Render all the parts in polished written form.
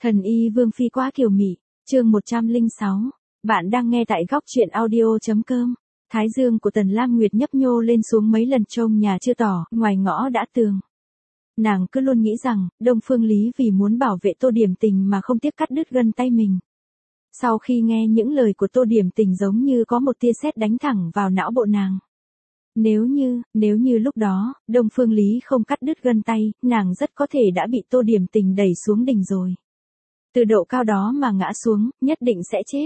Thần y Vương Phi quá kiều mị, chương 106. Bạn đang nghe tại góc truyện audio.com. Thái dương của Tần Lam Nguyệt nhấp nhô lên xuống mấy lần trông nhà chưa tỏ, ngoài ngõ đã tường. Nàng cứ luôn nghĩ rằng, Đông Phương Lý vì muốn bảo vệ Tô Điểm Tình mà không tiếc cắt đứt gân tay mình. Sau khi nghe những lời của Tô Điểm Tình giống như có một tia sét đánh thẳng vào não bộ nàng. Nếu như lúc đó, Đông Phương Lý không cắt đứt gân tay, nàng rất có thể đã bị Tô Điểm Tình đẩy xuống đỉnh rồi. Từ độ cao đó mà ngã xuống, nhất định sẽ chết.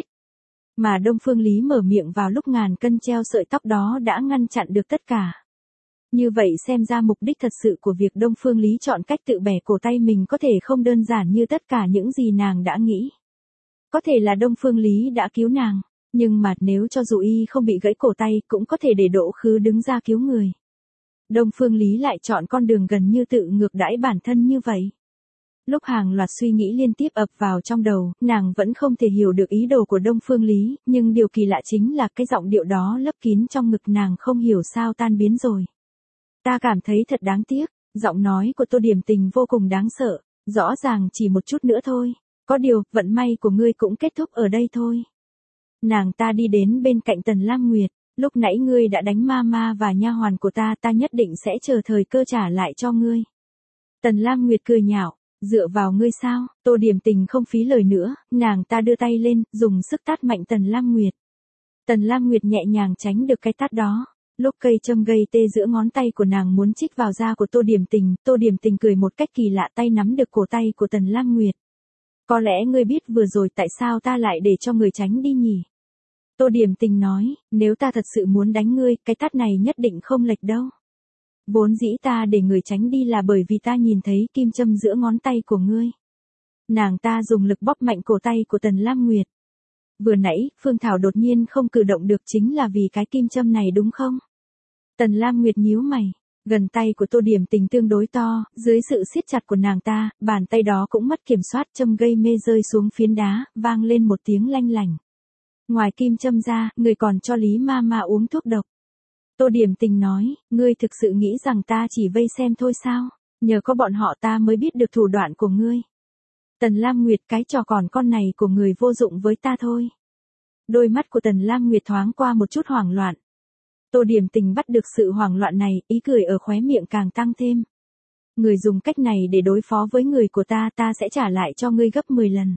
Mà Đông Phương Lý mở miệng vào lúc ngàn cân treo sợi tóc đó đã ngăn chặn được tất cả. Như vậy xem ra mục đích thật sự của việc Đông Phương Lý chọn cách tự bẻ cổ tay mình có thể không đơn giản như tất cả những gì nàng đã nghĩ. Có thể là Đông Phương Lý đã cứu nàng, nhưng mà nếu cho dù y không bị gãy cổ tay cũng có thể để Đỗ Khứ đứng ra cứu người. Đông Phương Lý lại chọn con đường gần như tự ngược đãi bản thân như vậy. Lúc hàng loạt suy nghĩ liên tiếp ập vào trong đầu, nàng vẫn không thể hiểu được ý đồ của Đông Phương Lý, nhưng điều kỳ lạ chính là cái giọng điệu đó lấp kín trong ngực nàng không hiểu sao tan biến rồi. Ta cảm thấy thật đáng tiếc, giọng nói của Tô Điểm Tình vô cùng đáng sợ, rõ ràng chỉ một chút nữa thôi, có điều, vận may của ngươi cũng kết thúc ở đây thôi. Nàng ta đi đến bên cạnh Tần Lam Nguyệt, lúc nãy ngươi đã đánh Mama và nha hoàn của ta, ta nhất định sẽ chờ thời cơ trả lại cho ngươi. Tần Lam Nguyệt cười nhạo. Dựa vào ngươi sao? Tô Điểm Tình không phí lời nữa, nàng ta đưa tay lên, dùng sức tát mạnh Tần Lam Nguyệt. Tần Lam Nguyệt nhẹ nhàng tránh được cái tát đó. Lúc cây châm gây tê giữa ngón tay của nàng muốn chích vào da của Tô Điểm Tình cười một cách kỳ lạ, tay nắm được cổ tay của Tần Lam Nguyệt. Có lẽ ngươi biết vừa rồi tại sao ta lại để cho người tránh đi nhỉ? Tô Điểm Tình nói, nếu ta thật sự muốn đánh ngươi, cái tát này nhất định không lệch đâu. Vốn dĩ ta để người tránh đi là bởi vì ta nhìn thấy kim châm giữa ngón tay của ngươi. Nàng ta dùng lực bóp mạnh cổ tay của Tần Lam Nguyệt. Vừa nãy, Phương Thảo đột nhiên không cử động được chính là vì cái kim châm này đúng không? Tần Lam Nguyệt nhíu mày, gần tay của Tô Điểm Tình tương đối to, dưới sự siết chặt của nàng ta, bàn tay đó cũng mất kiểm soát, châm gây mê rơi xuống phiến đá, vang lên một tiếng lanh lảnh. Ngoài kim châm ra, người còn cho Lý Mama uống thuốc độc. Tô Điểm Tình nói, ngươi thực sự nghĩ rằng ta chỉ vây xem thôi sao? Nhờ có bọn họ ta mới biết được thủ đoạn của ngươi. Tần Lam Nguyệt, cái trò còn con này của người vô dụng với ta thôi. Đôi mắt của Tần Lam Nguyệt thoáng qua một chút hoảng loạn. Tô Điểm Tình bắt được sự hoảng loạn này, ý cười ở khóe miệng càng tăng thêm. Người dùng cách này để đối phó với người của ta, ta sẽ trả lại cho ngươi gấp 10 lần.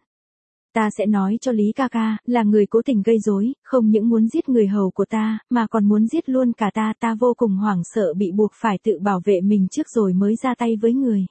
Ta sẽ nói cho Lý ca ca, là người cố tình gây rối, không những muốn giết người hầu của ta, mà còn muốn giết luôn cả ta. Ta vô cùng hoảng sợ bị buộc phải tự bảo vệ mình trước rồi mới ra tay với người.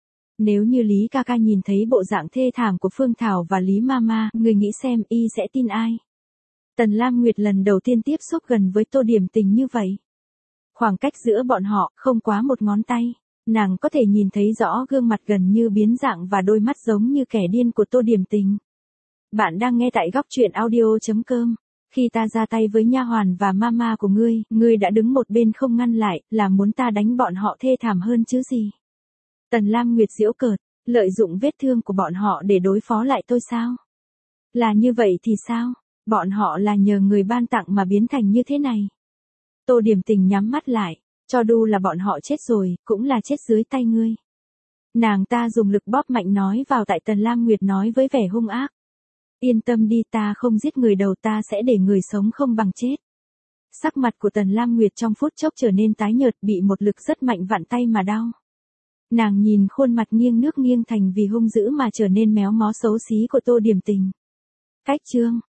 Nếu như Lý ca ca nhìn thấy bộ dạng thê thảm của Phương Thảo và Lý Mama, người nghĩ xem y sẽ tin ai? Tần Lam Nguyệt lần đầu tiên tiếp xúc gần với Tô Điểm Tình như vậy. Khoảng cách giữa bọn họ không quá một ngón tay. Nàng có thể nhìn thấy rõ gương mặt gần như biến dạng và đôi mắt giống như kẻ điên của Tô Điểm Tình. Bạn đang nghe tại góc truyện audio.com. Khi ta ra tay với nha hoàn và mama của ngươi đã đứng một bên không ngăn lại, là muốn ta đánh bọn họ thê thảm hơn chứ gì? Tần Lam Nguyệt giễu cợt, lợi dụng vết thương của bọn họ để đối phó lại tôi sao? Là như vậy thì sao? Bọn họ là nhờ người ban tặng mà biến thành như thế này. Tô Điểm Tình nhắm mắt lại, cho dù là bọn họ chết rồi, cũng là chết dưới tay ngươi. Nàng ta dùng lực bóp mạnh nói vào tại Tần Lam Nguyệt, nói với vẻ hung ác. Yên tâm đi, ta không giết người đầu, ta sẽ để người sống không bằng chết. Sắc mặt của Tần Lam Nguyệt trong phút chốc trở nên tái nhợt, bị một lực rất mạnh vặn tay mà đau. Nàng nhìn khuôn mặt nghiêng nước nghiêng thành vì hung dữ mà trở nên méo mó xấu xí của Tô Điểm Tình. Cách chương